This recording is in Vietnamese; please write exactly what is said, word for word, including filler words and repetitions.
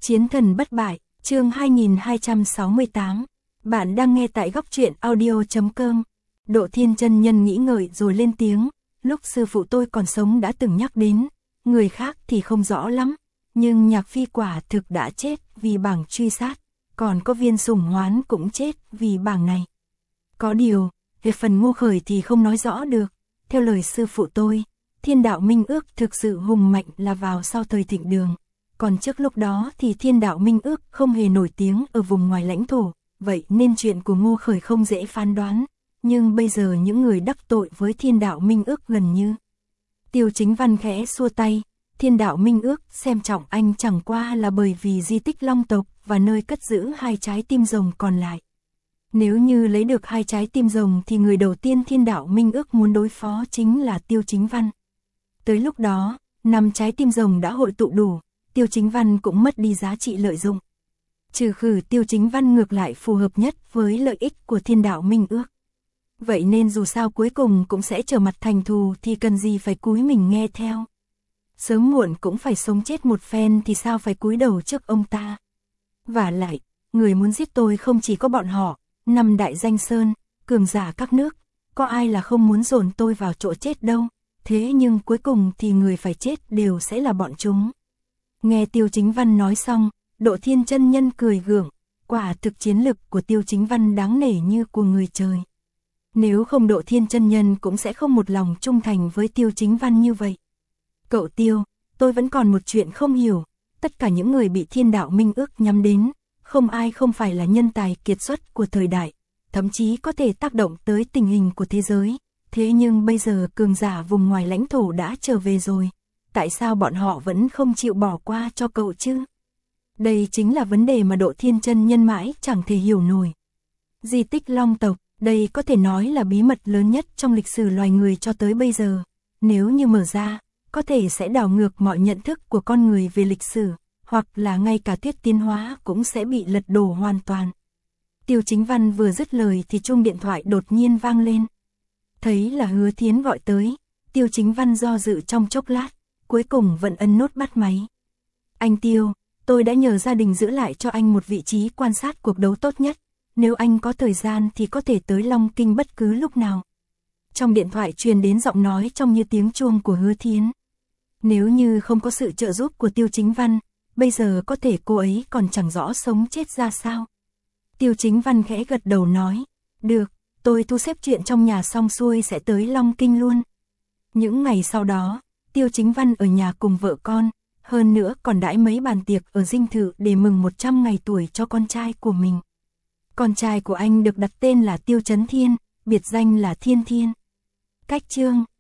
Chiến thần bất bại, chương hai nghìn hai trăm sáu mươi tám. Bạn đang nghe tại góc truyện audio chấm com. Độ Thiên chân nhân nghĩ ngợi rồi lên tiếng, lúc sư phụ tôi còn sống đã từng nhắc đến, người khác thì không rõ lắm, nhưng Nhạc Phi quả thực đã chết vì bảng truy sát, còn có Viên Sủng Hoán cũng chết vì bảng này. Có điều, về phần Ngô Khởi thì không nói rõ được, theo lời sư phụ tôi, Thiên đạo minh ước thực sự hùng mạnh là vào sau thời Thịnh Đường. Còn trước lúc đó thì Thiên đạo minh ước không hề nổi tiếng ở vùng ngoài lãnh thổ, vậy nên chuyện của Ngô Khởi không dễ phán đoán. Nhưng bây giờ những người đắc tội với Thiên đạo minh ước gần như. Tiêu Chính Văn khẽ xua tay, Thiên đạo minh ước xem trọng anh chẳng qua là bởi vì di tích Long tộc và nơi cất giữ hai trái tim rồng còn lại. Nếu như lấy được hai trái tim rồng thì người đầu tiên Thiên đạo minh ước muốn đối phó chính là Tiêu Chính Văn. Tới lúc đó, năm trái tim rồng đã hội tụ đủ, Tiêu Chính Văn cũng mất đi giá trị lợi dụng. Trừ khử Tiêu Chính Văn ngược lại phù hợp nhất với lợi ích của Thiên đạo minh ước. Vậy nên dù sao cuối cùng cũng sẽ trở mặt thành thù thì cần gì phải cúi mình nghe theo. Sớm muộn cũng phải sống chết một phen thì sao phải cúi đầu trước ông ta. Vả lại, người muốn giết tôi không chỉ có bọn họ, năm đại danh sơn, cường giả các nước, có ai là không muốn dồn tôi vào chỗ chết đâu. Thế nhưng cuối cùng thì người phải chết đều sẽ là bọn chúng. Nghe Tiêu Chính Văn nói xong, Độ Thiên chân nhân cười gượng, quả thực chiến lực của Tiêu Chính Văn đáng nể như của người trời. Nếu không Độ Thiên chân nhân cũng sẽ không một lòng trung thành với Tiêu Chính Văn như vậy. Cậu Tiêu, tôi vẫn còn một chuyện không hiểu, tất cả những người bị Thiên đạo minh ước nhắm đến, không ai không phải là nhân tài kiệt xuất của thời đại, thậm chí có thể tác động tới tình hình của thế giới. Thế nhưng bây giờ cường giả vùng ngoài lãnh thổ đã trở về rồi, tại sao bọn họ vẫn không chịu bỏ qua cho cậu chứ? Đây chính là vấn đề mà Độ Thiên chân nhân mãi chẳng thể hiểu nổi. Di tích Long tộc, đây có thể nói là bí mật lớn nhất trong lịch sử loài người cho tới bây giờ. Nếu như mở ra, có thể sẽ đảo ngược mọi nhận thức của con người về lịch sử, hoặc là ngay cả thuyết tiến hóa cũng sẽ bị lật đổ hoàn toàn. Tiêu Chính Văn vừa dứt lời thì chuông điện thoại đột nhiên vang lên. Thấy là Hứa Thiến gọi tới, Tiêu Chính Văn do dự trong chốc lát, cuối cùng vẫn ấn nút bắt máy. Anh Tiêu, tôi đã nhờ gia đình giữ lại cho anh một vị trí quan sát cuộc đấu tốt nhất, nếu anh có thời gian thì có thể tới Long Kinh bất cứ lúc nào. Trong điện thoại truyền đến giọng nói trông như tiếng chuông của Hứa Thiến. Nếu như không có sự trợ giúp của Tiêu Chính Văn, bây giờ có thể cô ấy còn chẳng rõ sống chết ra sao. Tiêu Chính Văn khẽ gật đầu nói, được. Tôi thu xếp chuyện trong nhà xong xuôi sẽ tới Long Kinh luôn. Những ngày sau đó, Tiêu Chính Văn ở nhà cùng vợ con, hơn nữa còn đãi mấy bàn tiệc ở dinh thự để mừng một trăm ngày tuổi cho con trai của mình. Con trai của anh được đặt tên là Tiêu Chấn Thiên, biệt danh là Thiên Thiên. Cách chương